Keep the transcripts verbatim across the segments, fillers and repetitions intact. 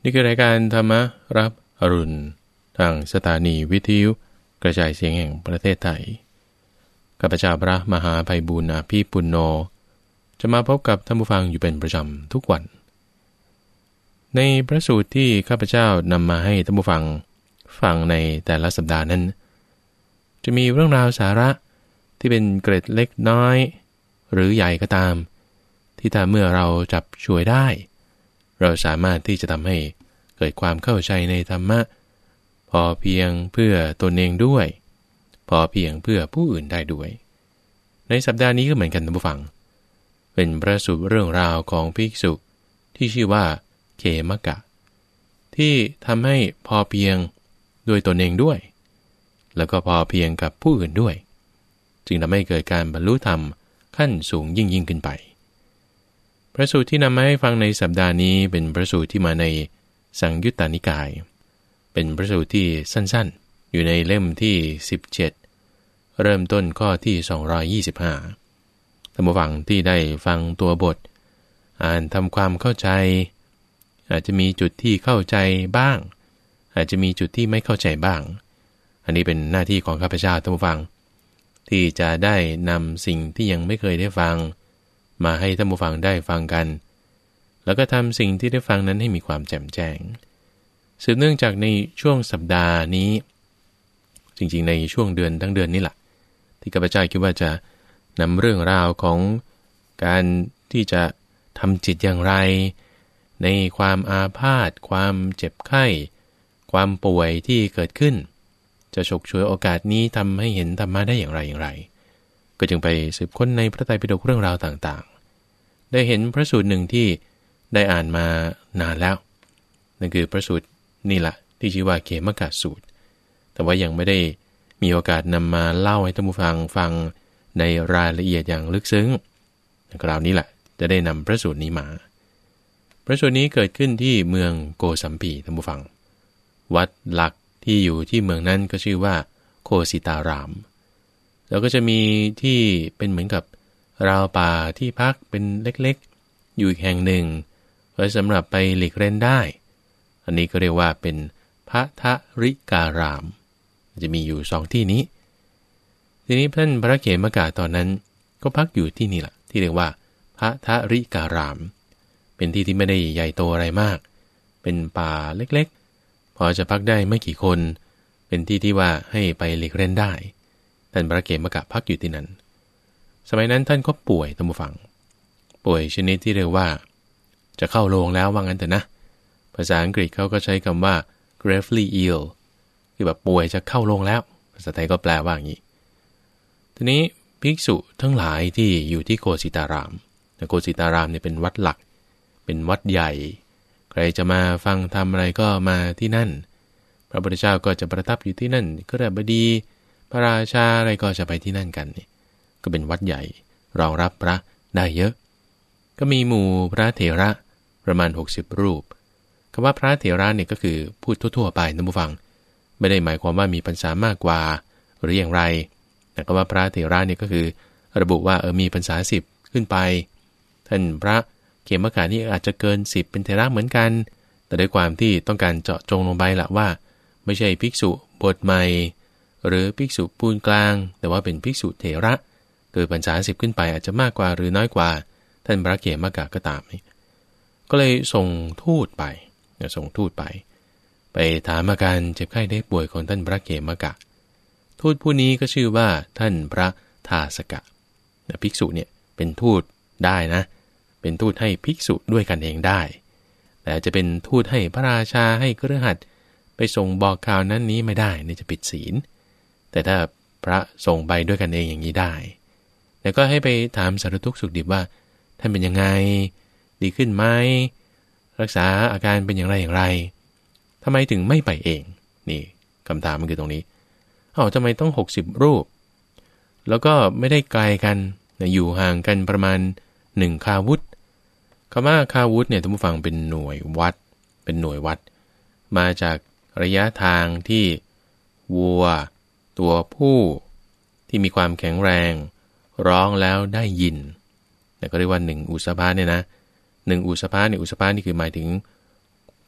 นี่คือรายการธรรมรับอรุณทางสถานีวิทยุกระจายเสียงแห่งประเทศไทยข้าพเจ้าพระมหาไพบูลย์อภิปุณโญจะมาพบกับท่านผู้ฟังอยู่เป็นประจำทุกวันในพระสูตรที่ข้าพเจ้านำมาให้ท่านผู้ฟังฟังในแต่ละสัปดาห์นั้นจะมีเรื่องราวสาระที่เป็นเกร็ดเล็กน้อยหรือใหญ่ก็ตามที่ถ้าเมื่อเราจับช่วยได้เราสามารถที่จะทำให้เกิดความเข้าใจในธรรมะพอเพียงเพื่อตนเองด้วยพอเพียงเพื่อผู้อื่นได้ด้วยในสัปดาห์นี้ก็เหมือนกันท่านผู้ฟังเป็นพระสูตรเรื่องราวของภิกษุที่ชื่อว่าเขมกะที่ทำให้พอเพียงด้วยตนเองด้วยแล้วก็พอเพียงกับผู้อื่นด้วยจึงทำให้เกิดการบรรลุธรรมขั้นสูงยิ่งยิ่งขึ้นไปพระสูตรที่นำมาให้ฟังในสัปดาห์นี้เป็นพระสูตรที่มาในสังยุตตนิกายเป็นพระสูตรที่สั้นๆอยู่ในเล่มที่สิบเจ็ดเริ่มต้นข้อที่สองร้อยยี่สิบห้าท่านผู้ฟังที่ได้ฟังตัวบทอ่านทำความเข้าใจอาจจะมีจุดที่เข้าใจบ้างอาจจะมีจุดที่ไม่เข้าใจบ้างอันนี้เป็นหน้าที่ของข้าพเจ้าท่านผู้ฟังที่จะได้นำสิ่งที่ยังไม่เคยได้ฟังมาให้ท่านผู้ฟังได้ฟังกันแล้วก็ทำสิ่งที่ได้ฟังนั้นให้มีความแจ่มแจ้งสืบเนื่องจากในช่วงสัปดาห์นี้จริงๆในช่วงเดือนทั้งเดือนนี้แหละที่ข้าพเจ้าคิดว่าจะนำเรื่องราวของการที่จะทำจิตอย่างไรในความอาพาธความเจ็บไข้ความป่วยที่เกิดขึ้นจะฉกฉวยโอกาสนี้ทำให้เห็นธรรมะได้อย่างไรอย่างไรก็จึงไปสืบค้นในพระไตรปิฎกเรื่องราวต่างๆได้เห็นพระสูตรหนึ่งที่ได้อ่านมานานแล้วนั่นคือพระสูตรนี่แหละที่ชื่อว่าเขมกะสูตรแต่ว่ายังไม่ได้มีโอกาสนำมาเล่าให้ท่านผู้ฟังฟังในรายละเอียดอย่างลึกซึ้งคราวนี้แหละจะได้นำพระสูตรนี้มาพระสูตรนี้เกิดขึ้นที่เมืองโกสัมพีท่านผู้ฟังวัดหลักที่อยู่ที่เมืองนั้นก็ชื่อว่าโคสิตารามแล้วก็จะมีที่เป็นเหมือนกับราวป่าที่พักเป็นเล็กๆอยู่อีกแห่งหนึ่งไว้สำหรับไปหลีกเล่นได้อันนี้ก็เรียกว่าเป็นพัทริการามจะมีอยู่สองที่นี้ทีนี้ท่านพระเขมกะตอนนั้นก็พักอยู่ที่นี่แหละที่เรียกว่าพัทริการามเป็นที่ที่ไม่ได้ใหญ่โตอะไรมากเป็นป่าเล็กๆพอจะพักได้ไม่กี่คนเป็นที่ที่ว่าให้ไปหลีกเล่นได้ท่านพระเขมกะพักอยู่ที่นั้นสมัยนั้นท่านก็ป่วยท่านผู้ฟังป่วยชนิดที่เรียกว่าจะเข้าโรงแล้วว่างั้นแต่นะภาษาอังกฤษเขาก็ใช้คำว่า gravely ill คือแบบป่วยจะเข้าโรงแล้วภาษาไทยก็แปลว่าอย่างนี้ทีนี้ภิกษุทั้งหลายที่อยู่ที่โกสิตารามโกสิตารามเนี่ยเป็นวัดหลักเป็นวัดใหญ่ใครจะมาฟังธรรมอะไรก็มาที่นั่นพระพุทธเจ้าก็จะประทับอยู่ที่นั่นก็ได้บดีพระราชาอะไรก็จะไปที่นั่นกันนี่ก็เป็นวัดใหญ่รองรับพระได้เยอะก็มีหมู่พระเถระประมาณหกสิบรูปคำว่าพระเถระเนี่ยก็คือพูดทั่วๆไปท่านผู้ฟังไม่ได้หมายความว่ามีพรรษามากกว่าหรืออย่างไรแต่คำว่าพระเถระเนี่ยก็คือระบุว่าเออมีพรรษาสิบขึ้นไปท่านพระเขมกะนี่อาจจะเกินสิบเป็นเถระเหมือนกันแต่ด้วยความที่ต้องการเจาะจงลงไปละว่าไม่ใช่ภิกษุบทใหม่หรือภิกษุปูนกลางแต่ว่าเป็นภิกษุเถระโดยพรรษาสิบขึ้นไปอาจจะมากกว่าหรือน้อยกว่าท่านพระเขมกะก็ตามก็เลยส่งทูตไปส่งทูตไปไปถามอาการเจ็บไข้ได้ป่วยของท่านพระเขมกะทูตผู้นี้ก็ชื่อว่าท่านพระทาสกะภิกษุเนี่ยเป็นทูตได้นะเป็นทูตให้ภิกษุด้วยกันเองได้แต่จะเป็นทูตให้พระราชาให้คฤหัสถ์ไปส่งบอกข่าวนั้นนี้ไม่ได้นี่จะผิดศีลแต่ถ้าพระส่งไปด้วยกันเองอย่างนี้ได้แล้วก็ให้ไปถามสารทุกข์สุขดิบว่าท่านเป็นยังไงดีขึ้นไหมรักษาอาการเป็นอย่างไรอย่างไรทำไมถึงไม่ไปเองนี่คำถามมันคือตรงนี้เอ้าทำไมต้องหกสิบรูปแล้วก็ไม่ได้ไกลกันอยู่ห่างกันประมาณหนึ่งคาวุธคำว่าคาวุธเนี่ยท่านผู้ฟังเป็นหน่วยวัดเป็นหน่วยวัดมาจากระยะทางที่วัวตัวผู้ที่มีความแข็งแรงร้องแล้วได้ยินแต่ก็เรียกว่าหนึ่งอุสภะเนี่ยนะหนึ่งอุสภะเนี่ยอุสภะนี่คือหมายถึง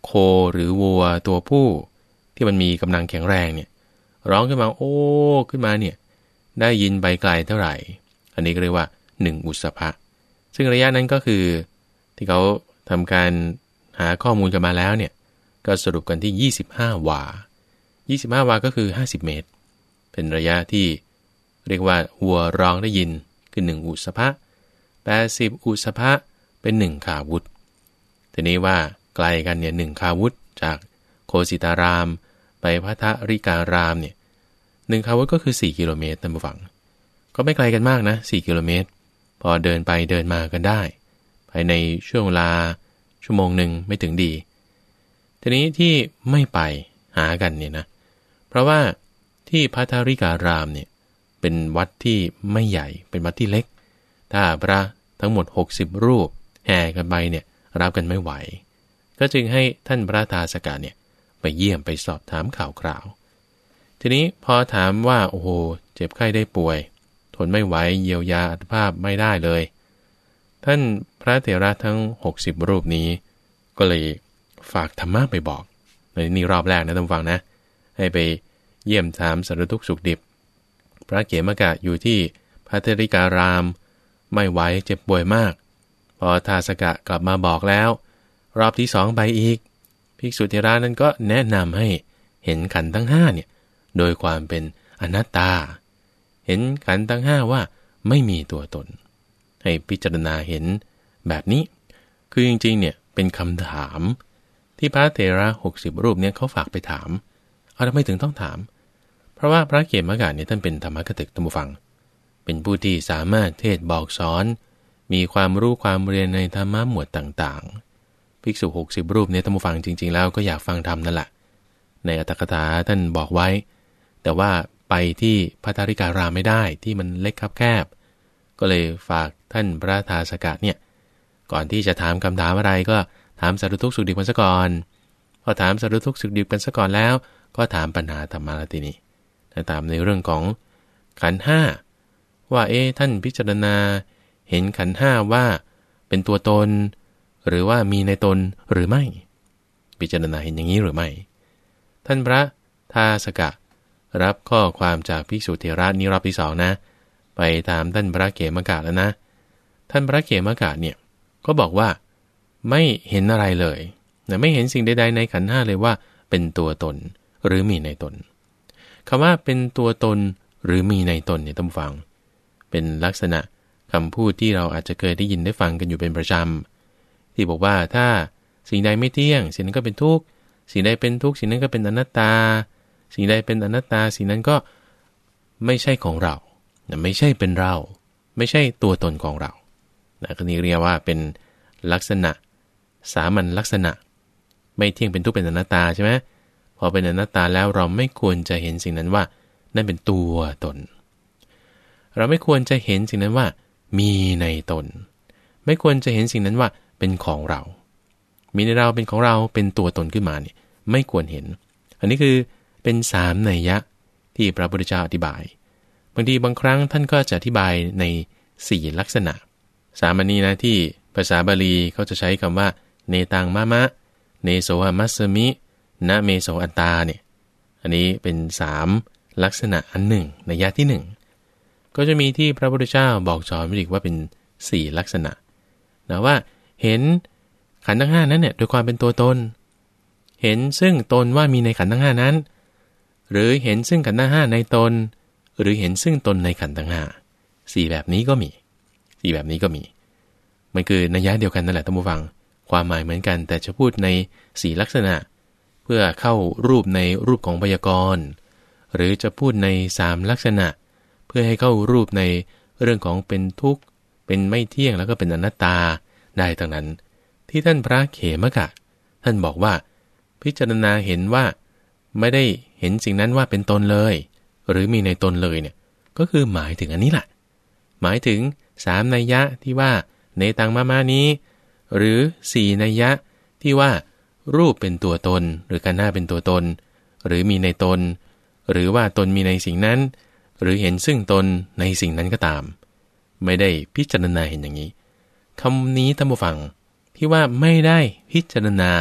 โคหรือวัวตัวผู้ที่มันมีกำลังแข็งแรงเนี่ยร้องขึ้นมาโอ้ขึ้นมาเนี่ยได้ยินไปไกลเท่าไหร่อันนี้ก็เรียกว่าหนึ่งอุสภะซึ่งระยะนั้นก็คือที่เขาทำการหาข้อมูลกันมาแล้วเนี่ยก็สรุปกันที่ยี่สิบห้าวายี่สิบห้าวาก็คือห้าสิบเมตรเป็นระยะที่เรียกว่าวัวร้องได้ยินคือหนึ่งอุสภะแปดสิบอุสภะเป็นหนึ่งคาวุธทีนี้ว่าไกลกันเนี่ยหนึ่งคาวุธจากโคสิตารามไปพัทธริการามเนี่ยหนึ่งคาวุธก็คือสี่กิโลเมตรท่านผู้ฟังก็ไม่ไกลกันมากนะสี่กิโลเมตรพอเดินไปเดินมากันได้ภายในช่วงเวลาชั่วโมงหนึ่งไม่ถึงดีทีนี้ที่ไม่ไปหากันเนี่ยนะเพราะว่าที่พัทธริการามเนี่ยเป็นวัดที่ไม่ใหญ่เป็นวัดที่เล็กถ้าพระทั้งหมดหกสิบรูปแห่กันไปเนี่ยรับกันไม่ไหวก็จึงให้ท่านพระทาสกะเนี่ยไปเยี่ยมไปสอบถามข่าวคราวทีนี้พอถามว่าโอ้โหเจ็บไข้ได้ป่วยทนไม่ไหวเยียวยาอัตภาพไม่ได้เลยท่านพระเถระทั้งหกสิบรูปนี้ก็เลยฝากธรรมะไปบอกในนี่รอบแรกนะท่านฟังนะให้ไปเยี่ยมถามสารทุกข์สุขดิบพระเขมกะอยู่ที่พัทธริการามไม่ไหวเจ็บป่วยมากพอทาสกะกลับมาบอกแล้วรอบที่สองไปอีกภิกษุเถระนั้นก็แนะนำให้เห็นขันธ์ทั้งห้าเนี่ยโดยความเป็นอนัตตาเห็นขันธ์ทั้งห้าว่าไม่มีตัวตนให้พิจารณาเห็นแบบนี้คือจริงๆเนี่ยเป็นคำถามที่พระเถระหกสิบรูปเนี่ยเขาฝากไปถามเอาทำไมถึงต้องถามเพราะว่าพระเขมกะเนี่ยท่านเป็นธรรมกถึกท่านผู้ฟังเป็นผู้ที่สามารถเทศบอกสอนมีความรู้ความเรียนในธรรมะหมวดต่างๆภิกษุหกสิบรูปเนี่ยท่านผู้ฟังจริงๆแล้วก็อยากฟังธรรมนั่นแหละในอัตถกถาท่านบอกไว้แต่ว่าไปที่พัทธริการามไม่ได้ที่มันเล็กคับแคบก็เลยฝากท่านพระทาสกะเนี่ยก่อนที่จะถามคำถามอะไรก็ถามสารทุกข์สุขดิบกันซะก่อนพอถามสารทุกข์สุขดิบกันซะก่อนแล้วก็ถามปัญหาธรรมะละทีนี้ตามในเรื่องของขันธ์ห้าว่าเอ๊ะท่านพิจารณาเห็นขันธ์ห้าว่าเป็นตัวตนหรือว่ามีในตนหรือไม่พิจารณาเห็นอย่างนี้หรือไม่ท่านพระทาสกะรับข้อความจากภิกษุเถระนี้รอบที่สองนะไปถามท่านพระเขมกะแล้วนะท่านพระเขมกะเนี่ยก็บอกว่าไม่เห็นอะไรเลยนะไม่เห็นสิ่งใดๆในขันธ์ห้าเลยว่าเป็นตัวตนหรือมีในตนคำว่าเป็นตัวตนหรือมีในตนเนี่ยท่านฟังเป็นลักษณะคำพูดที่เราอาจจะเคยได้ยินได้ฟังกันอยู่เป็นประจำที่บอกว่าถ้าสิ่งใดไม่เที่ยงสิ่งนั้นก็เป็นทุกข์สิ่งใดเป็นทุกข์สิ่งนั้นก็เป็นอนัตตาสิ่งใดเป็นอนัตตาสิ่งนั้นก็ไม่ใช่ของเราไม่ใช่เป็นเราไม่ใช่ตัวตนของเรานะก็นี้เรียกว่าเป็นลักษณะสามัญลักษณะไม่เที่ยงเป็นทุกข์เป็นอนัตตาใช่ไหมพอเป็นอนัตตาแล้วเราไม่ควรจะเห็นสิ่งนั้นว่านั่นเป็นตัวตนเราไม่ควรจะเห็นสิ่งนั้นว่ามีในตนไม่ควรจะเห็นสิ่งนั้นว่าเป็นของเรามีในเราเป็นของเราเป็นตัวตนขึ้นมาเนี่ยไม่ควรเห็นอันนี้คือเป็นสามนัยยะที่พระพุทธเจ้าอธิบายบางทีบางครั้งท่านก็จะอธิบายในสี่ลักษณะสามอันนี้นะที่ภาษาบาลีเขาจะใช้คำว่าเนตังมะมะเนโสหมัสสมินะเมโสอัตตาเนี่ยอันนี้เป็นสามลักษณะอันหนึ่งนัยยะที่หนึ่งก็จะมีที่พระพุทธเจ้าบอกสอนไว้อีกว่าเป็นสี่ลักษณะนะว่าเห็นขันธ์ทั้งห้านั้นเนี่ยโดยความเป็นตัวตนเห็นซึ่งตนว่ามีในขันธ์ทั้งห้านั้นหรือเห็นซึ่งขันธ์ทั้งห้าในตนหรือเห็นซึ่งตนในขันธ์ทั้งห้าสี่แบบนี้ก็มีสี่แบบนี้ก็มีมันคือนัยยะเดียวกันนั่นแหละท่านผู้ฟังความหมายเหมือนกันแต่จะพูดในสี่ลักษณะเพื่อเข้ารูปในรูปของไวยากรณ์หรือจะพูดในสามลักษณะเพื่อให้เข้ารูปในเรื่องของเป็นทุกข์เป็นไม่เที่ยงแล้วก็เป็นอนัตตาได้ทั้งนั้นที่ท่านพระเขมกะท่านบอกว่าพิจารณาเห็นว่าไม่ได้เห็นสิ่งนั้นว่าเป็นตนเลยหรือมีในตนเลยเนี่ยก็คือหมายถึงอันนี้แหละหมายถึงสามนัยยะที่ว่าเนตังมะมะนี้หรือสี่นัยยะที่ว่ารูปเป็นตัวตนหรือขันธ์ห้าเป็นตัวตนหรือมีในตนหรือว่าตนมีในสิ่งนั้นหรือเห็นซึ่งตนในสิ่งนั้นก็ตามไม่ได้พิจารณาเห็นอย่างนี้คำนี้ท่านผู้ฟังที่ว่าไม่ได้พิจารณา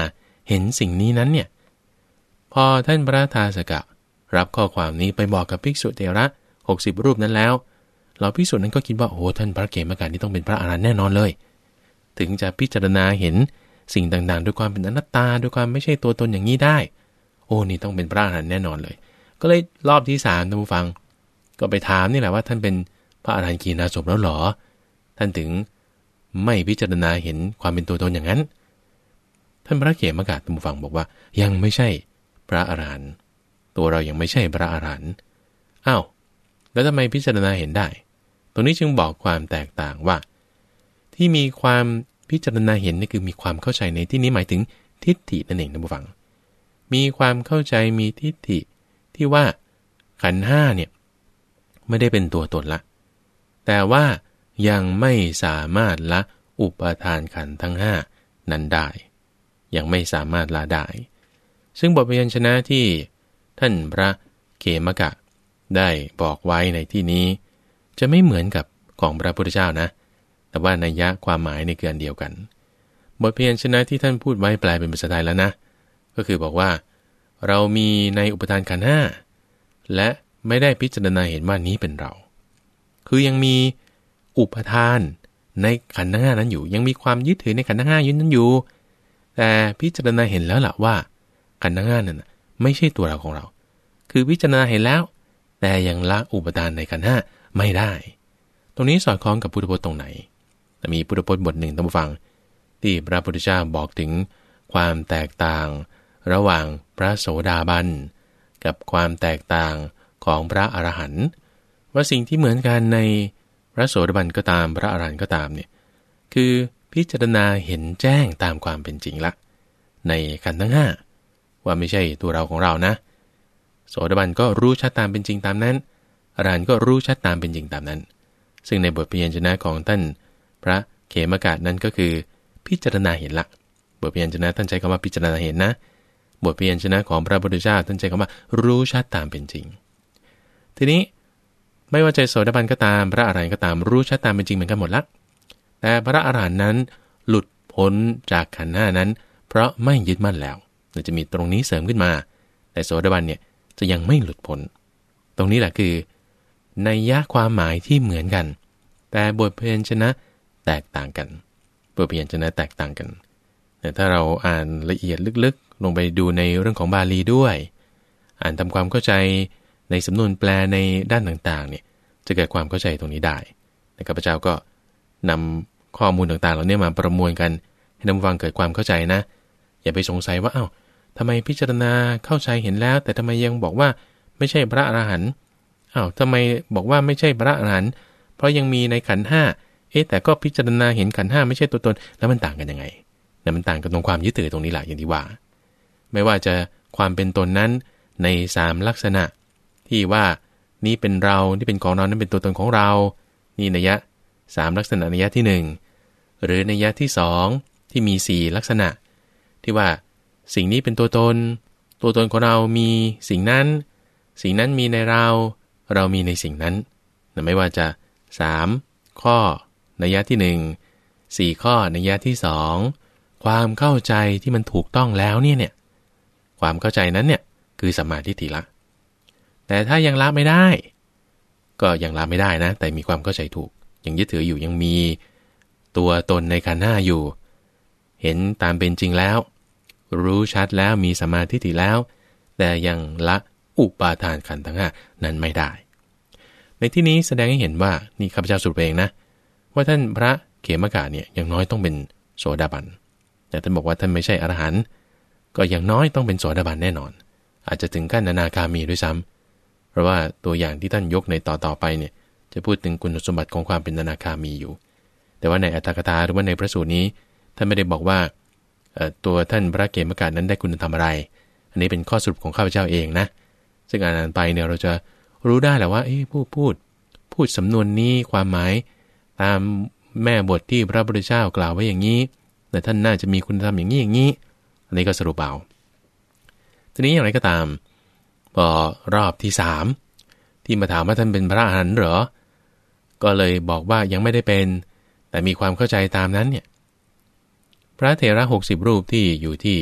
เห็นสิ่งนี้นั้นเนี่ยพอท่านพระทาสกะรับข้อความนี้ไปบอกกับภิกษุเถระหกสิบรูปนั้นแล้วเหล่าภิกษุนั้นก็คิดว่าโอ้ท่านพระเขมกะนี่ต้องเป็นพระอรหันต์แน่นอนเลยถึงจะพิจารณาเห็นสิ่งต่างๆด้วยความเป็นอนัตตาด้วยความไม่ใช่ตัวตนอย่างนี้ได้โอ้นี่ต้องเป็นพระอรหันต์แน่นอนเลยก็เลยรอบที่สามท่านผู้ฟังก็ไปถามนี่แหละว่าท่านเป็นพระอรหันต์ขีณาสพแล้วหรอท่านถึงไม่พิจารณาเห็นความเป็นตัวตนอย่างนั้นท่านพระเขมกะท่านผู้ฟังบอกว่ายังไม่ใช่พระอรหันต์ตัวเรายังไม่ใช่พระอรหันต์อ้าวแล้วทำไมพิจารณาเห็นได้ตรงนี้จึงบอกความแตกต่างว่าที่มีความพิจารณาเห็นนี่คือมีความเข้าใจในที่นี้หมายถึงทิฏฐินั่นเองท่านผู้ฟังมีความเข้าใจมีทิฏฐิที่ว่าขันธ์ห้าเนี่ยไม่ได้เป็นตัวตนละแต่ว่ายังไม่สามารถละอุปาทานขันธ์ทั้งห้านั้นได้ยังไม่สามารถละได้ซึ่งบทพยัญชนะที่ท่านพระเขมกะได้บอกไว้ในที่นี้จะไม่เหมือนกับของพระพุทธเจ้านะแต่ว่านัยยะความหมายในเกินเดียวกันบทพยัญชนะที่ท่านพูดไว้แปลเป็นภาษาไทยแล้วนะก็คือบอกว่าเรามีในอุปทานขันธ์ห้าและไม่ได้พิจารณาเห็นว่านี้เป็นเราคือยังมีอุปทานในขันธ์ห้านั้นอยู่ยังมีความยึดถือในขันธ์ห้ายึดนั้นอยู่แต่พิจารณาเห็นแล้วล่ะว่าขันธ์ห้านั้นไม่ใช่ตัวเราของเราคือพิจารณาเห็นแล้วแต่ยังละอุปทานในขันธ์ห้าไม่ได้ตรงนี้สอดคล้องกับพุทธพจน์ตรงไหนแต่มีพุทธพจน์บทหนึ่งท่านผู้ฟังที่พระพุทธเจ้าบอกถึงความแตกต่างระหว่างพระโสดาบันกับความแตกต่างของพระอรหันต์ว่าสิ่งที่เหมือนกันในพระโสดาบันก็ตามพระอรหันต์ก็ตามเนี่ยคือพิจารณาเห็นแจ้งตามความเป็นจริงละในขันธ์ทั้งห้าว่าไม่ใช่ตัวเราของเรานะโสดาบันก็รู้ชัดตามเป็นจริงตามนั้นอรหันต์ก็รู้ชัดตามเป็นจริงตามนั้นซึ่งในบทพยัญชนะของท่านพระเขมกะนั้นก็คือพิจารณาเห็นละบทพยัญชนะท่านใช้คำว่าพิจารณาเห็นนะบทพยัญชนะของพระพุทธเจ้าท่านใช้คำว่ารู้ชัดตามเป็นจริงทีนี้ไม่ว่าจะโสดาบันก็ตามพระอรหันต์ก็ตามรู้ชัดตามเป็นจริงเหมือนกันหมดละแต่พระอรหันต์นั้นหลุดพ้นจากขันธ์ห้านั้นเพราะไม่ยึดมั่นแล้วจะมีตรงนี้เสริมขึ้นมาแต่โสดาบันเนี่ยจะยังไม่หลุดพ้นตรงนี้แหละคือนัยยะความหมายที่เหมือนกันแต่บทพยัญชนะแตกต่างกันบทพยัญชนะแตกต่างกันแต่ถ้าเราอ่านละเอียดลึกๆลงไปดูในเรื่องของบาลีด้วยอ่านทำความเข้าใจในสำนวนแปลในด้านต่างๆเนี่ยจะเกิดความเข้าใจตรงนี้ได้ข้าพเจ้าก็นำข้อมูลต่างๆเหล่านี้มาประมวลกันให้ท่านฟังเกิดความเข้าใจนะอย่าไปสงสัยว่าอ้าวทำไมพิจารณาเข้าใจเห็นแล้วแต่ทำไมยังบอกว่าไม่ใช่พระอรหันต์อ้าวทำไมบอกว่าไม่ใช่พระอรหันต์เพราะยังมีในขันธ์ห้าเอ๊ะแต่ก็พิจารณาเห็นขันธ์ห้าไม่ใช่ตัวตนแล้วมันต่างกันยังไงแต่มันต่างกันตรงความยึดถือตรงนี้แหละอย่างที่ว่าไม่ว่าจะความเป็นตนนั้นในสามลักษณะที่ว่านี่เป็นเรานี่เป็นของเรานั่นเป็นตัวตนของเรานี่นัยยะสามลักษณะนัยยะที่หนึ่งหรือนัยยะที่สองที่มีสี่ลักษณะที่ว่าสิ่งนี้เป็นตัวตนตัวตนของเรามีสิ่งนั้นสิ่งนั้นมีในเราเรามีในสิ่งนั้นไม่ว่าจะสามข้อนัยยะที่หนึ่ง สี่ข้อนัยยะที่สองความเข้าใจที่มันถูกต้องแล้วเนี่ยเนี่ยความเข้าใจนั้นเนี่ยคือสัมมาทิฏฐิละแต่ถ้ายังละไม่ได้ก็ยังละไม่ได้นะแต่มีความเข้าใจถูกยังยึดถืออยู่ยังมีตัวตนในขันธ์ห้าอยู่เห็นตามเป็นจริงแล้วรู้ชัดแล้วมีสัมมาทิฏฐิแล้วแต่ยังละอุปาทานขันธ์ทั้งห้านั้นไม่ได้ในที่นี้แสดงให้เห็นว่านี่ข้าพเจ้าสรุปเองนะว่าท่านพระเขมกะเนี่ยอย่างน้อยต้องเป็นโสดาบันแต่ท่านบอกว่าท่านไม่ใช่อรหันต์ก็อย่างน้อยต้องเป็นโสดาบันแน่นอนอาจจะถึงขั้นอนาคามีด้วยซ้ำเพราะว่าตัวอย่างที่ท่านยกในต่อๆไปเนี่ยจะพูดถึงคุณสมบัติของความเป็นอนาคามีอยู่แต่ว่าในอัตถกถาหรือว่าในพระสูตรนี้ท่านไม่ได้บอกว่าตัวท่านพระเขมกะนั้นได้คุณธรรมอะไรอันนี้เป็นข้อสรุปของข้าพเจ้าเองนะซึ่งอ่านไปเนี่ยเราจะรู้ได้แหละว่าเอ๊ะพูดพูดพูดสำนวนนี้ความหมายตามแม่บทที่พระพุทธเจ้ากล่าวไว้อย่างนี้แต่ท่านน่าจะมีคุณธรรมอย่างนี้อย่างนี้อันนี้ก็สรุปเอาทีนี้อย่างไรก็ตามพอรอบที่สามที่มาถามว่าท่านเป็นพระอรหันต์เหรอก็เลยบอกว่ายังไม่ได้เป็นแต่มีความเข้าใจตามนั้นเนี่ยพระเถระหกสิบรูปที่อยู่ที่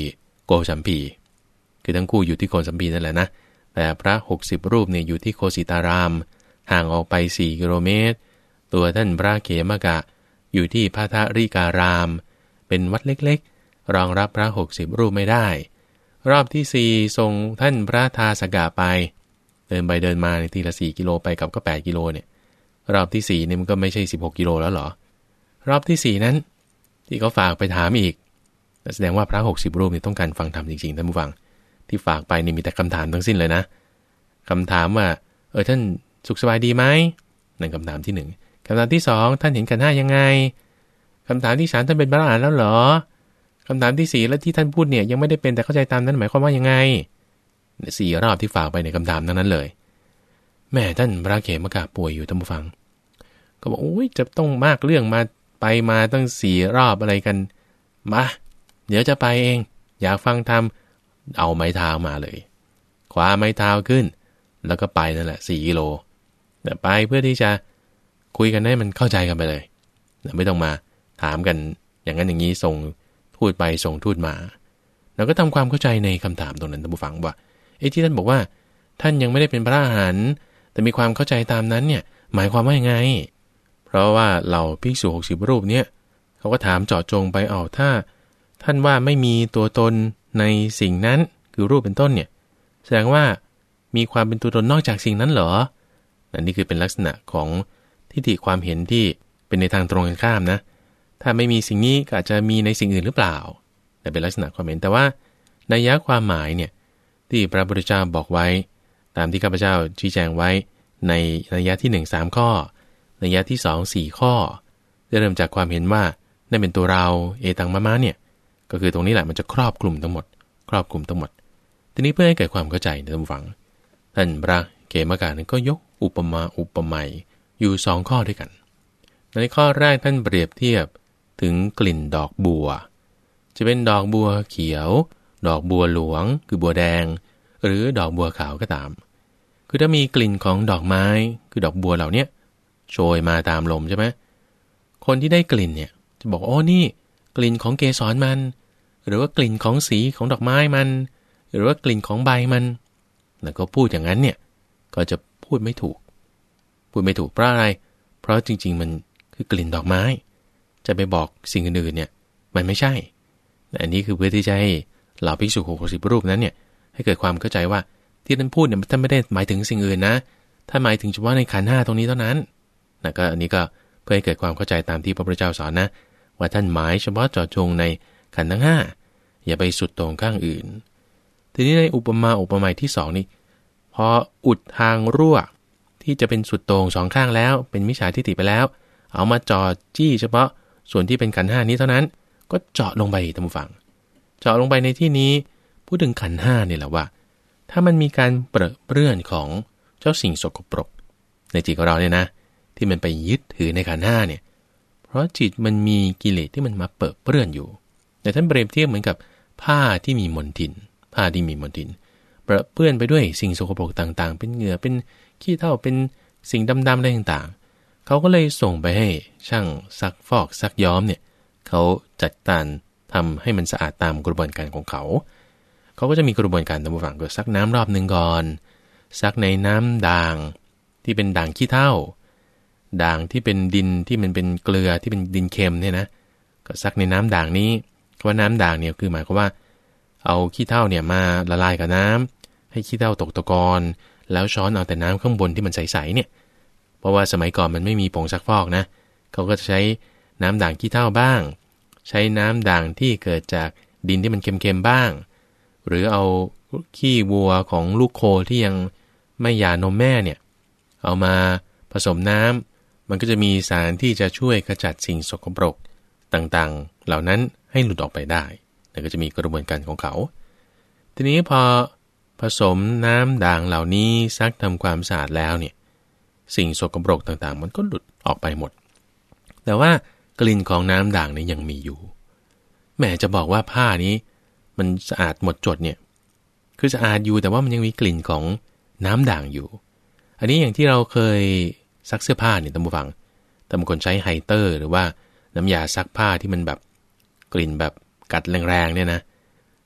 โกสัมพีคือทั้งคู่อยู่ที่โกสัมพีนั่นแหละนะแต่พระหกสิบรูปเนี่ยอยู่ที่โคสิตารามห่างออกไปสี่กิโลเมตรตัวท่านพระเขมกะอยู่ที่พระทริการามเป็นวัดเล็กๆรองรับพระหกสิบรูปไม่ได้รอบที่สี่ส่งท่านพระทาสกะไปเดินไปเดินมาในทีละสี่กิโลไปกับก็แปดกิโลเนี่ยรอบที่สี่นี่มันก็ไม่ใช่สิบหกกิโลแล้วหรอรอบที่สี่นั้นที่เขาฝากไปถามอีกแสดงว่าพระหกสิบรูปนี่ต้องการฟังธรรมจริงๆท่านผู้ฟังที่ฝากไปนี่มีแต่คำถามทั้งสิ้นเลยนะคำถามว่าเออท่านสุขสบายดีไหมนั่นคำถามที่หนึ่งคำถามที่สองท่านเห็นขันธ์ห้ายังไงคำถามที่สามท่านเป็นพระอรหันต์แล้วเหรอคำถามที่สี่แล้วที่ท่านพูดเนี่ยยังไม่ได้เป็นแต่เข้าใจตามนั้นหมายความว่ายังไงสี่รอบที่ฝากไปในคำถามทั้งนั้นเลยแม่ท่านพระเขมกะป่วยอยู่ท่านผู้ฟังก็บอกโอ้ยจะต้องมากเรื่องมาไปมาตั้งสี่รอบอะไรกันมาเดี๋ยวจะไปเองอยากฟังธรรมเอาไม้เท้ามาเลยคว้าไม้เท้าขึ้นแล้วก็ไปนั่นแหละสี่กิโลแต่ไปเพื่อที่จะคุยกันให้มันเข้าใจกันไปเลยไม่ต้องมาถามกันอย่างนั้นอย่างนี้ส่งทูตไปส่งทูตมาเราก็ทำความเข้าใจในคำถามตรงนั้นท่านผู้ฟังว่าไอ้ที่ท่านบอกว่าท่านยังไม่ได้เป็นพระอรหันต์แต่มีความเข้าใจตามนั้นเนี่ยหมายความว่ายังไงเพราะว่าเหล่าภิกษุหกสิบรูปเนี่ยเขาก็ถามเจาะจงไปเอาถ้าท่านว่าไม่มีตัวตนในสิ่งนั้นคือรูปเป็นต้นเนี่ยแสดงว่ามีความเป็นตัวตนนอกจากสิ่งนั้นเหรอนั่นนี่คือเป็นลักษณะของทิฏฐิความเห็นที่เป็นในทางตรงกันข้ามนะถ้าไม่มีสิ่งนี้ก็อาจจะมีในสิ่งอื่นหรือเปล่าแต่เป็นลักษณะความเห็นแต่ว่านัยยะความหมายเนี่ยที่พระพุทธเจ้าบอกไว้ตามที่ข้าพเจ้าชี้แจงไว้ในนัยยะที่หนึ่ง สามข้อนัยยะที่สอง สี่ข้อได้เริ่มจากความเห็นว่านั่นเป็นตัวเราเอตังมะมะเนี่ยก็คือตรงนี้แหละมันจะครอบคลุมทั้งหมดครอบคลุมทั้งหมดทีนี้เพื่อให้เกิดความเข้าใจในท่านผู้ฟังท่านพระเขมกะนั้นก็ยกอุปมาอุปไมยอยู่สองข้อด้วยกันในข้อแรกท่านเปรียบเทียบถึงกลิ่นดอกบัวจะเป็นดอกบัวเขียวดอกบัวหลวงคือบัวแดงหรือดอกบัวขาวก็ตามคือถ้ามีกลิ่นของดอกไม้คือดอกบัวเหล่านี้โชยมาตามลมใช่ไหมคนที่ได้กลิ่นเนี่ยจะบอกโอ้นี่กลิ่นของเกสรมันหรือว่ากลิ่นของสีของดอกไม้มันหรือว่ากลิ่นของใบมันแล้วก็พูดอย่างนั้นเนี่ยก็จะพูดไม่ถูกพูดไม่ถูกเพราะอะไรเพราะจริงๆมันคือกลิ่นดอกไม้จะไปบอกสิ่งอื่นๆเนี่ยมันไม่ใช่อันนี้คือเพื่อที่จะให้เหล่าภิกษุหกสิบรูปนั้นเนี่ยให้เกิดความเข้าใจว่าที่ท่านพูดเนี่ยท่านไม่ได้หมายถึงสิ่งอื่นนะท่านหมายถึงเฉพาะในขันธ์ห้าตรงนี้เท่านั้นนะก็อันนี้ก็เพื่อให้เกิดความเข้าใจตามที่พระพุทธเจ้าสอนนะว่าท่านหมายเฉพาะเจาะจงในขันธ์ทั้งห้าอย่าไปสุดตรงข้างอื่นทีนี้ในอุปมาอุปไมยที่สองนี่พออุดทางรั่วที่จะเป็นสุดตรงสองข้างแล้วเป็นมิจฉาทิฏฐิไปแล้วเอามาจอดจี้เฉพาะส่วนที่เป็นขันธ์ห้านี้เท่านั้นก็เจาะลงไปท่านผู้ฟังเจาะลงไปในที่นี้พูดถึงขันธ์ห้านี่แหละว่าถ้ามันมีการเปรอะเปื้อนของเจ้าสิ่งสกปรกในจิตของเราเนี่ยนะที่มันไปยึดถือในขันธ์ห้าเนี่ยเพราะจิตมันมีกิเลสที่มันมาเปรอะเปื้อนอยู่แต่ท่านเปรียบเทียบเหมือนกับผ้าที่มีมลทินผ้าที่มีมลทินเปรอะเปื้อนไปด้วยสิ่งสกปรกต่างๆเป็นเหงื่อเป็นขี้เถ้าเป็นสิ่งดำๆอะไรต่างๆเขาก็เลยส่งไปให้ช่างซักฟอกซักย้อมเนี่ยเขาจัดการทำให้มันสะอาดตามกระบวนการของเขาเขาก็จะมีกระบวนการตามฝั่งก็ซักน้ำรอบหนึ่งก่อนซักในน้ำด่างที่เป็นด่างขี้เถ้าด่างที่เป็นดินที่มันเป็นเกลือที่เป็นดินเค็มเนี่ยนะก็ซักในน้ำด่างนี้คำว่าน้ำด่างเนี่ยคือหมายความว่าเอาขี้เถ้าเนี่ยมาละลายกับน้ำให้ขี้เถ้าตกตะกอนแล้วช้อนเอาแต่น้ำข้างบนที่มันใสๆเนี่ยเพราะว่าสมัยก่อนมันไม่มีผงซักฟอกนะเขาก็จะใช้น้ำด่างขี้เถ้าบ้างใช้น้ำด่างที่เกิดจากดินที่มันเค็มๆบ้างหรือเอาขี้วัวของลูกโคที่ยังไม่หย่านมแม่เนี่ยเอามาผสมน้ำมันก็จะมีสารที่จะช่วยขจัดสิ่งสกปรกต่างๆเหล่านั้นให้หลุดออกไปได้แต่ก็จะมีกระบวนการของเขาทีนี้พอผสมน้ำด่างเหล่านี้ซักทำความสะอาดแล้วเนี่ยสิ่งสกปรกต่างๆมันก็หลุดออกไปหมดแต่ว่ากลิ่นของน้ำด่างนี้ยังมีอยู่แม่จะบอกว่าผ้านี้มันสะอาดหมดจดเนี่ยคือสะอาดอยู่แต่ว่ามันยังมีกลิ่นของน้ำด่างอยู่อันนี้อย่างที่เราเคยซักเสื้อผ้าเนี่ยท่านผู้ฟังแต่บางคนใช้ไฮเตอร์หรือว่าน้ำยาซักผ้าที่มันแบบกลิ่นแบบกัดแรงๆเนี่ยนะ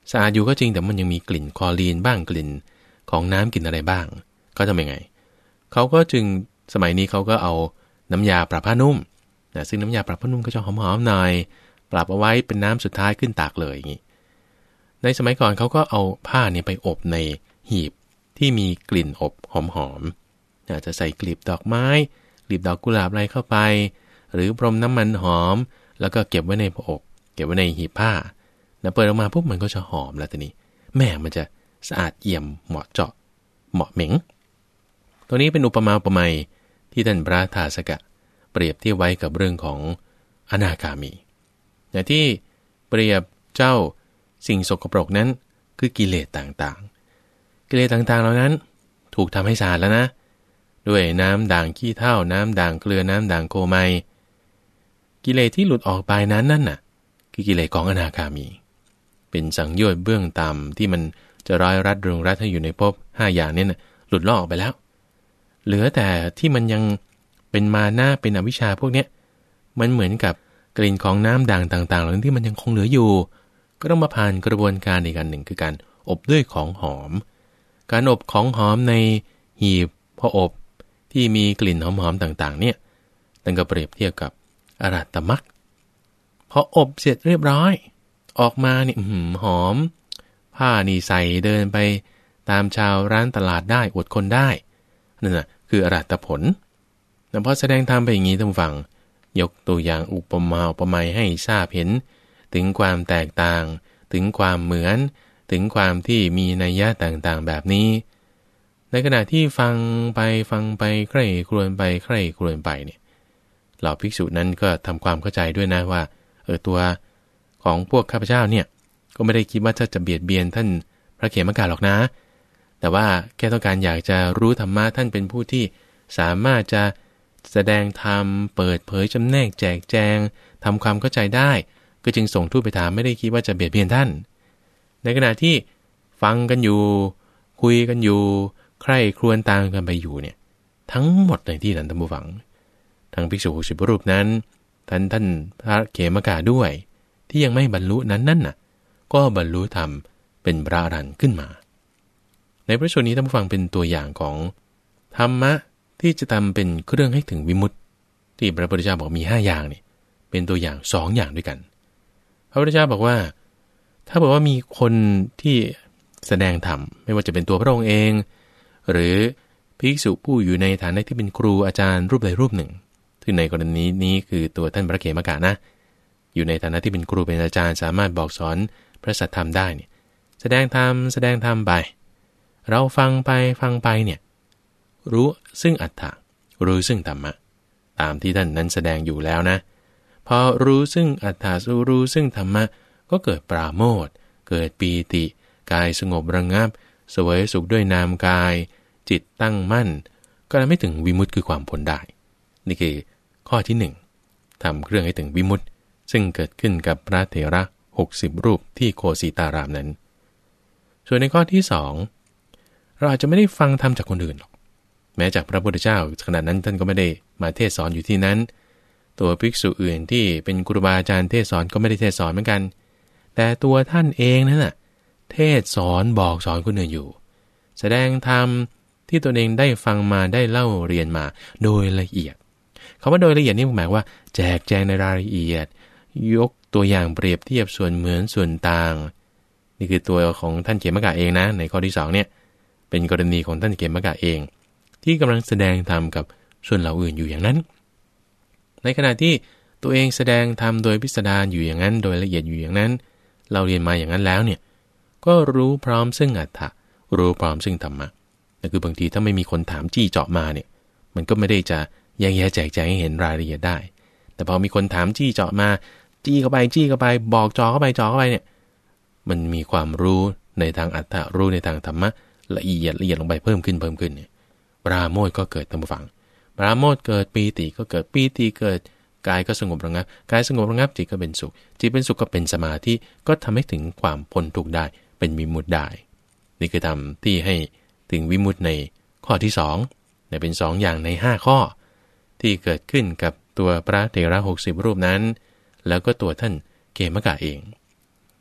สะอาดอยู่ก็จริงแต่มันยังมีกลิ่นคลอรีนบ้างกลิ่นของน้ำกลิ่นอะไรบ้างเขาทำยังไงเขาก็จึงสมัยนี้เขาก็เอาน้ำยาปรับผ้านุ่มนะซึ่งน้ำยาปรับผ้านุ่มก็จะหอมๆหน่อยปรับเอาไว้เป็นน้ำสุดท้ายขึ้นตากเลยอย่างนี้ในสมัยก่อนเขาก็เอาผ้าเนี่ยไปอบในหีบที่มีกลิ่นอบหอมๆอาจจะใส่กลีบดอกไม้กลีบดอกกุหลาบอะไรเข้าไปหรือพรมน้ำมันหอมแล้วก็เก็บไว้ในผอบเก็บไว้ในหีบผ้าแล้วเปิดออกมาปุ๊บมันก็จะหอมแล้วทีนี้แม่มันจะสะอาดเอี่ยมเหมาะเจาะเหมาะเหม็งตัวนี้เป็นอุปมาอุปไมยที่ท่านพระทาสกะเปรียบเทียบไว้กับเรื่องของอนาคามีอย่างที่เปรียบเจ้าสิ่งสกปรกนั้นคือกิเลสต่างๆกิเลสต่างๆเหล่านั้นถูกทำให้สะอาดแล้วนะด้วยน้ำด่างขี้เถ้าน้ำด่างเกลือน้ำด่างโคไมกิเลสที่หลุดออกไปนั้นนั่นน่ะคือกิเลสของอนาคามีเป็นสังโยชน์เบื้องต่ำที่มันจะร้อยรัดรึงรัดให้อยู่ในภพห้าอย่างนี้น่ะหลุดลอกออกไปแล้วเหลือแต่ที่มันยังเป็นมานะเป็นอวิชชาพวกเนี้ยมันเหมือนกับกลิ่นของน้ำด่างต่างๆเหล่านั้นที่มันยังคงเหลืออยู่ก็ต้องมาผ่านกระบวนการอีกอันหนึ่งคือการอบด้วยของหอมการอบของหอมในหีบพออบที่มีกลิ่นหอมๆต่างๆเนี่ยนั่นก็เปรียบเทียบกับอรหัตมรรคพออบเสร็จเรียบร้อยออกมานี่หอมผ้านี่ใส่เดินไปตามชาวร้านตลาดได้อวดคนได้นั่นน่ะคืออรหัตผลแต่พอแสดงธรรมไปอย่างนี้ท่านฟังยกตัวอย่างอุปมาอุปไมยให้ทราบเห็นถึงความแตกต่างถึงความเหมือนถึงความที่มีนัยยะต่างๆแบบนี้ในขณะที่ฟังไปฟังไปใคร่ครวญไปใคร่ครวญไปเนี่ยเหล่าภิกษุนั้นก็ทำความเข้าใจด้วยนะว่าเออตัวของพวกข้าพเจ้าเนี่ยก็ไม่ได้คิดว่าถ้าจะเบียดเบียนท่านพระเขมกะหรอกนะแต่ว่าแค่ต้องการอยากจะรู้ธรรมะท่านเป็นผู้ที่สามารถจะแสดงธรรมเปิดเผยจำแนกแจกแจงทำความเข้าใจได้ก็จึงส่งทูตไปถามไม่ได้คิดว่าจะเบียดเบียนท่านในขณะที่ฟังกันอยู่คุยกันอยู่ใคร่ครวญตามกันไปอยู่เนี่ยทั้งหมดในที่นั้นท่านผู้ฟังทั้งภิกษุหกสิบรูปนั้นท่านท่านพระเขมกะด้วยที่ยังไม่บรรลุนั้นนั่นน่ะก็บรรลุธรรมเป็นพระอรหันต์ขึ้นมาในพระสูตรนี้ท่านผู้ฟังเป็นตัวอย่างของธรรมะที่จะทำเป็นเครื่องให้ถึงวิมุตติที่พระพุทธเจ้าบอกมีห้าอย่างนี่เป็นตัวอย่างสองอย่างด้วยกันพระพุทธเจ้าบอกว่าถ้าบอกว่ามีคนที่แสดงธรรมไม่ว่าจะเป็นตัวพระองค์เองหรือภิกษุผู้อยู่ในฐานะที่เป็นครูอาจารย์รูปใดรูปหนึ่งซึ่งในกรณีนี้คือตัวท่านพระเขมกะนะอยู่ในฐานะที่เป็นครูเป็นอาจารย์สามารถบอกสอนพระสัทธรรมได้เนี่ยแสดงธรรมแสดงธรรมไปเราฟังไปฟังไปเนี่ยรู้ซึ่งอัตถะรู้ซึ่งธรรมะตามที่ท่านนั้นแสดงอยู่แล้วนะพอรู้ซึ่งอัตถะรู้ซึ่งธรรมะก็เกิดปราโมทย์เกิดปีติกายสงบระงับเสวยสุขด้วยนามกายจิตตั้งมั่นก็ทำให้ถึงวิมุตติคือความพ้นได้นี่คือข้อที่หนึ่งทำเครื่องให้ถึงวิมุตติซึ่งเกิดขึ้นกับพระเถระหกสิบรูปที่โคสิตารามนั้นส่วนในข้อที่สองเราอาจจะไม่ได้ฟังธรรมจากคนอื่นหรอกแม้จากพระพุทธเจ้าขณะนั้นท่านก็ไม่ได้มาเทศสอนอยู่ที่นั้นตัวภิกษุอื่นที่เป็นครูบาอาจารย์เทศสอนก็ไม่ได้เทศสอนเหมือนกันแต่ตัวท่านเองนั่นน่ะเทศสอนบอกสอนคนอื่นอยู่แสดงธรรมที่ตนเองได้ฟังมาได้เล่าเรียนมาโดยละเอียดคำว่าโดยละเอียดนี่หมายว่าแจกแจงในรายละเอียดยกตัวอย่างเปรียบเทียบส่วนเหมือนส่วนต่างนี่คือตัวของท่านเขมกะเองนะในข้อที่สองเนี่ยเป็นกรณีของท่านเขมกะเองที่กำลังแสดงธรรมกับส่วนเหล่าอื่นอยู่อย่างนั้นในขณะที่ตัวเองแสดงธรรมโดยพิสดารอยู่อย่างนั้นโดยละเอียดอยู่อย่างนั้นเราเรียนมาอย่างนั้นแล้วเนี่ยก็รู้พร้อมซึ่งอัตถะรู้พร้อมซึ่งธรรมะแต่คือบางทีถ้าไม่มีคนถามจี้เจาะมาเนี่ยมันก็ไม่ได้จะแยกแยะแจกแจงให้เห็นรายละเอียดได้แต่พอมีคนถามจี้เจาะมาจี้เข้าไปจี้เข้าไปบอกจอเข้าไปจอเข้าไปเนี่ยมันมีความรู้ในทางอัตถะรู้ในทางธรรมะละเอียดละเอียดลงไปเพิ่มขึ้นเพิ่มขึ้นเนี่ยปราโมทย์ก็เกิดตามฟังปราโมทย์เกิดปีติก็เกิดปีติเกิดกายก็สงบระงับกายสงบระงับจิตก็เป็นสุขจิตเป็นสุขก็เป็นสมาธิก็ทำให้ถึงความพ้นทุกข์ได้เป็นวิมุตติได้นี่คือธรรมที่ให้ถึงวิมุตติในข้อที่สองเนี่ยเป็นสองอย่างในห้าข้อที่เกิดขึ้นกับตัวพระเถระหกสิบรูปนั้นแล้วก็ตัวท่านเขมกะเอง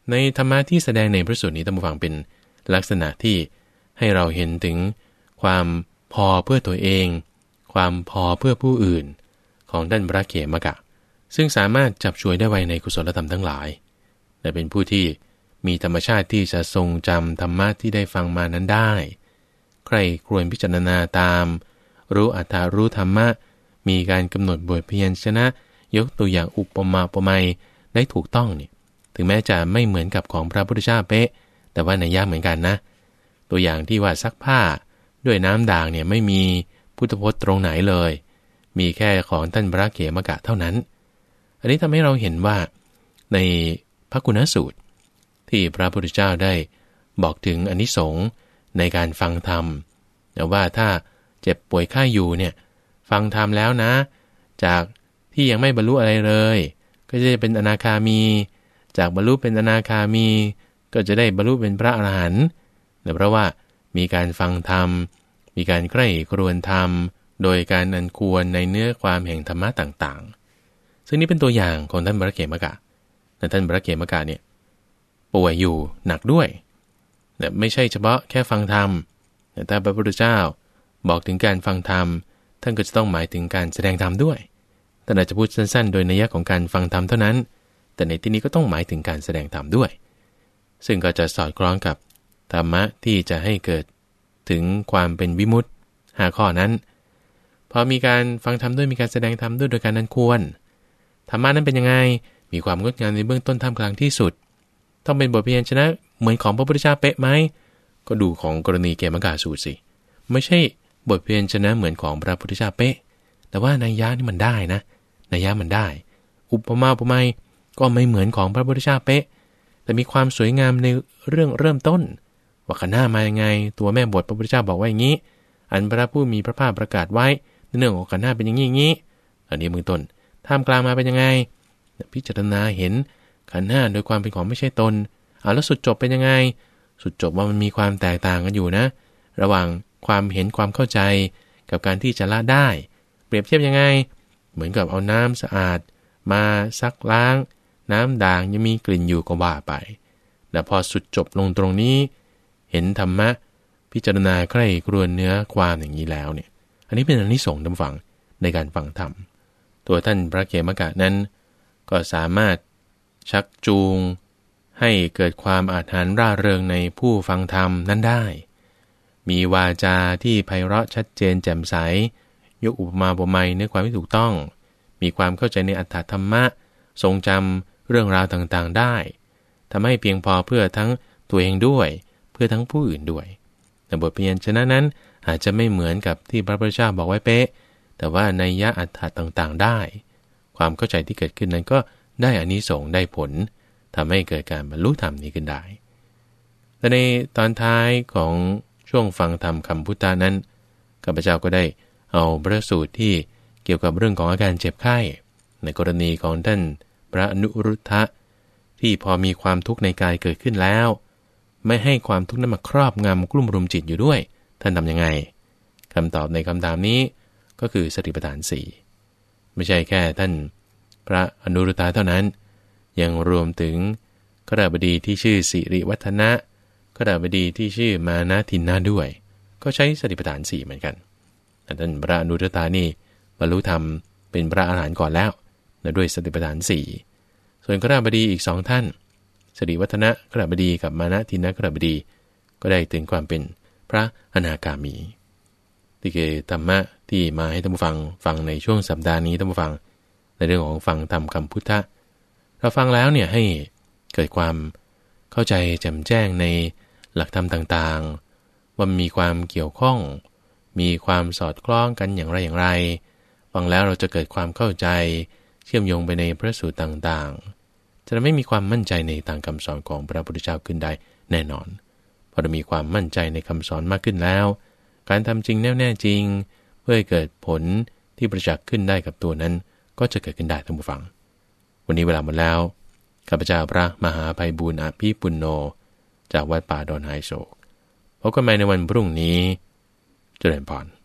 ในธรรมะที่แสดงในพระสูตรนี้ท่านผู้ฟังเป็นลักษณะที่ให้เราเห็นถึงความพอเพื่อตัวเองความพอเพื่อผู้อื่นของท่านพระเขมกะซึ่งสามารถจับช่วยได้ไวในกุศลธรรมทั้งหลายและเป็นผู้ที่มีธรรมชาติที่จะทรงจำธรรมะที่ได้ฟังมานั้นได้ใครควรพิจารณาตามรู้อัตถารู้ธรรมะมีการกำหนดบทเพียรชนะยกตัวอย่างอุปมาอุปไมยได้ถูกต้องเนี่ยถึงแม้จะไม่เหมือนกับของพระพุทธเจ้าเป๊ะแต่ว่านัยยะเหมือนกันนะตัวอย่างที่ว่าซักผ้าด้วยน้ำด่างเนี่ยไม่มีพุทธพจน์ตรงไหนเลยมีแค่ของท่านพระเขมกะเท่านั้นอันนี้ทำให้เราเห็นว่าในพระกุณสูตรที่พระพุทธเจ้าได้บอกถึงอานิสงส์ในการฟังธรรมแต่ว่าถ้าเจ็บป่วยไข้อยู่เนี่ยฟังธรรมแล้วนะจากที่ยังไม่บรรลุอะไรเลยก็จะเป็นอนาคามีจากบรรลุเป็นอนาคามีก็จะได้บรรลุเป็นพระอรหันต์เพราะว่ามีการฟังธรรมมีการใกล้ครวญธรรมโดยการอันควรในเนื้อความแห่งธรรมะต่างๆซึ่งนี้เป็นตัวอย่างของท่านพระเขมกะแต่ท่านพระเขมกะเนี่ยป่วยอยู่หนักด้วยแต่ไม่ใช่เฉพาะแค่ฟังธรรมแต่ถ้าพระพุทธเจ้าบอกถึงการฟังธรรมท่านก็จะต้องหมายถึงการแสดงธรรมด้วยท่านอาจจะพูดสั้นๆโดยนัยยะของการฟังธรรมเท่านั้นแต่ในที่นี้ก็ต้องหมายถึงการแสดงธรรมด้วยซึ่งก็จะสอดคล้องกับธรรมะที่จะให้เกิดถึงความเป็นวิมุตติห้าข้อนั้นพอมีการฟังธรรมด้วยมีการแสดงธรรมด้วยโดยการนั้นควรธรรมะนั้นเป็นยังไงมีความงดงามในเบื้องต้นท่ามกลางที่สุดต้องเป็นบทเพียรชนะเหมือนของพระพุทธเจ้าเป๊ะไหมก็ดูของกรณีเกมกาสูตรสิไม่ใช่บทเพียรชนะเหมือนของพระพุทธเจ้าเป๊ะแต่ว่านัยยะนี่มันได้นะนัยยะมันได้อุปมาอุปไมยก็ไม่เหมือนของพระพุทธเจ้าเป๊ะแต่มีความสวยงามในเรื่องเริ่มต้นว่าขันธ์ห้ามายังไงตัวแม่บทพระพุทธเจ้าบอกว่าอย่างนี้อันพระผู้มีพระภาคประกาศไว้ในเรื่องของขันธ์ห้าเป็นอย่างนี้อย่างนี้อันนี้เบื้องต้นท่ามกลางมาเป็นยังไงพิจารณาเห็นขันธ์ห้าโดยความเป็นของไม่ใช่ตนอ่ะแล้วสุดจบเป็นยังไงสุดจบว่ามันมีความแตกต่างกันอยู่นะระหว่างความเห็นความเข้าใจกับการที่จะละได้เปรียบเทียบยังไงเหมือนกับเอาน้ำสะอาดมาซักล้างน้ำด่างยังมีกลิ่นอยู่ก็ว่าไปแต่พอสุดจบลงตรงนี้เห็นธรรมะพิจารณาใคร่ครวญเนื้อความอย่างนี้แล้วเนี่ยอันนี้เป็นอานิสงส์ท่านฟังในการฟังธรรมตัวท่านพระเขมกะนั้นก็สามารถชักจูงให้เกิดความอาถรรพ์ร่าเริงในผู้ฟังธรรมนั้นได้มีวาจาที่ไพเราะชัดเจนแจ่มใสยกอุปมาอุปไมยเนื้อความที่ถูกต้องมีความเข้าใจในอัตถธรรมะทรงจำเรื่องราวต่างๆได้ทำให้เพียงพอเพื่อทั้งตัวเองด้วยเพื่อทั้งผู้อื่นด้วยแต่บทเพียรชนะนั้นอาจจะไม่เหมือนกับที่พระพุทธเจ้าบอกไว้เป๊ะแต่ว่านัยยะอัตถะต่างๆได้ความเข้าใจที่เกิดขึ้นนั้นก็ได้อานิสงส์ได้ผลทำให้เกิดการบรรลุธรรมนี้ขึ้นได้แต่ในตอนท้ายของช่วงฟังธรรมคำพุทธานั้นข้าพเจ้าก็ได้เอาพระสูตรที่เกี่ยวกับเรื่องของอาการเจ็บไข้ในกรณีของท่านพระอนุรุทธะที่พอมีความทุกข์ในกายเกิดขึ้นแล้วไม่ให้ความทุกข์นั้นมาครอบงำกลุ่มรุมจิตอยู่ด้วยท่านทำยังไงคำตอบในคำถามนี้ก็คือสติปัฏฐานสี่ไม่ใช่แค่ท่านพระอนุรุทธะเท่านั้นยังรวมถึงขณบดีที่ชื่อสิริวัฒนะขณบดีที่ชื่อมานะทินนาด้วยก็ใช้สติปัฏฐานสี่เหมือนกันท่านพระอนุรุทธะนี่บรรลุธรรมเป็นพระอรหันต์ก่อนแล้วด้วยสติปัฏฐานสี่ส่วนขณบดีอีกสองท่านสิริวัฒนะขณบดีกับมานะทินนะขณบดีก็ได้ถึงความเป็นพระอนาคามีที่คือธรรมะที่มาให้ท่านผู้ฟังฟังในช่วงสัปดาห์นี้ท่านผู้ฟังในเรื่องของฟังธรรมคำพุทธะเราฟังแล้วเนี่ยให้เกิดความเข้าใจแจ่มแจ้งในหลักธรรมต่างๆว่ามีความเกี่ยวข้องมีความสอดคล้องกันอย่างไรอย่างไรฟังแล้วเราจะเกิดความเข้าใจเชื่อมโยงไปในพระสูตรต่างๆจะไม่มีความมั่นใจในทางคำสอนของพระพุทธเจ้าขึ้นได้แน่นอนพอเรามีความมั่นใจในคำสอนมากขึ้นแล้วการทำจริงแน่แน่จริงเพื่อให้เกิดผลที่ประจักษ์ขึ้นได้กับตัวนั้นก็จะเกิดขึ้นได้ท่านผู้ฟังวันนี้เวลาหมดแล้วข้าพเจ้าพระมหาไพบูลย์อภิปุณโญจากวัดป่าดอนไฮโศกพบกันใหม่ในวันพรุ่งนี้เจริญพร